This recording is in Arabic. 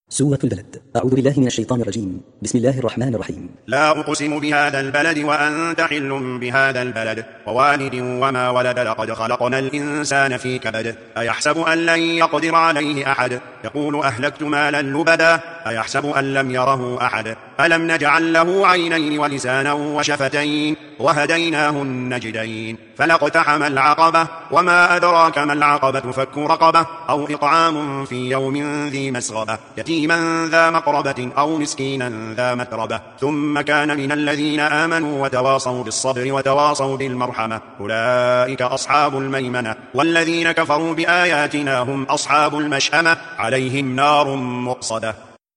سورة البلد. أعوذ بالله من الشيطان الرجيم. بسم الله الرحمن الرحيم. لا أقسم بهذا البلد وأنت حل بهذا البلد ووالد وما ولد لقد خلقنا الإنسان في كبد أيحسب أن لن يقدر عليه أحد يقول أهلكت مالا لبدا أيحسب أن لم يره أحد ألم نجعل له عينين ولسانا وشفتين وهديناه النجدين فلاقتحم العقبة وما أدراك ما العقبة فك رقبة أو إطعام في يوم ذي مسغبة يتيما ذا مقربة أو مسكينا ذا متربة ثم كان من الذين آمنوا وتواصوا بالصبر وتواصوا بالمرحمة أولئك أصحاب الميمنة والذين كفروا بآياتنا هم أصحاب المشأمة عليهم نار مؤصدة.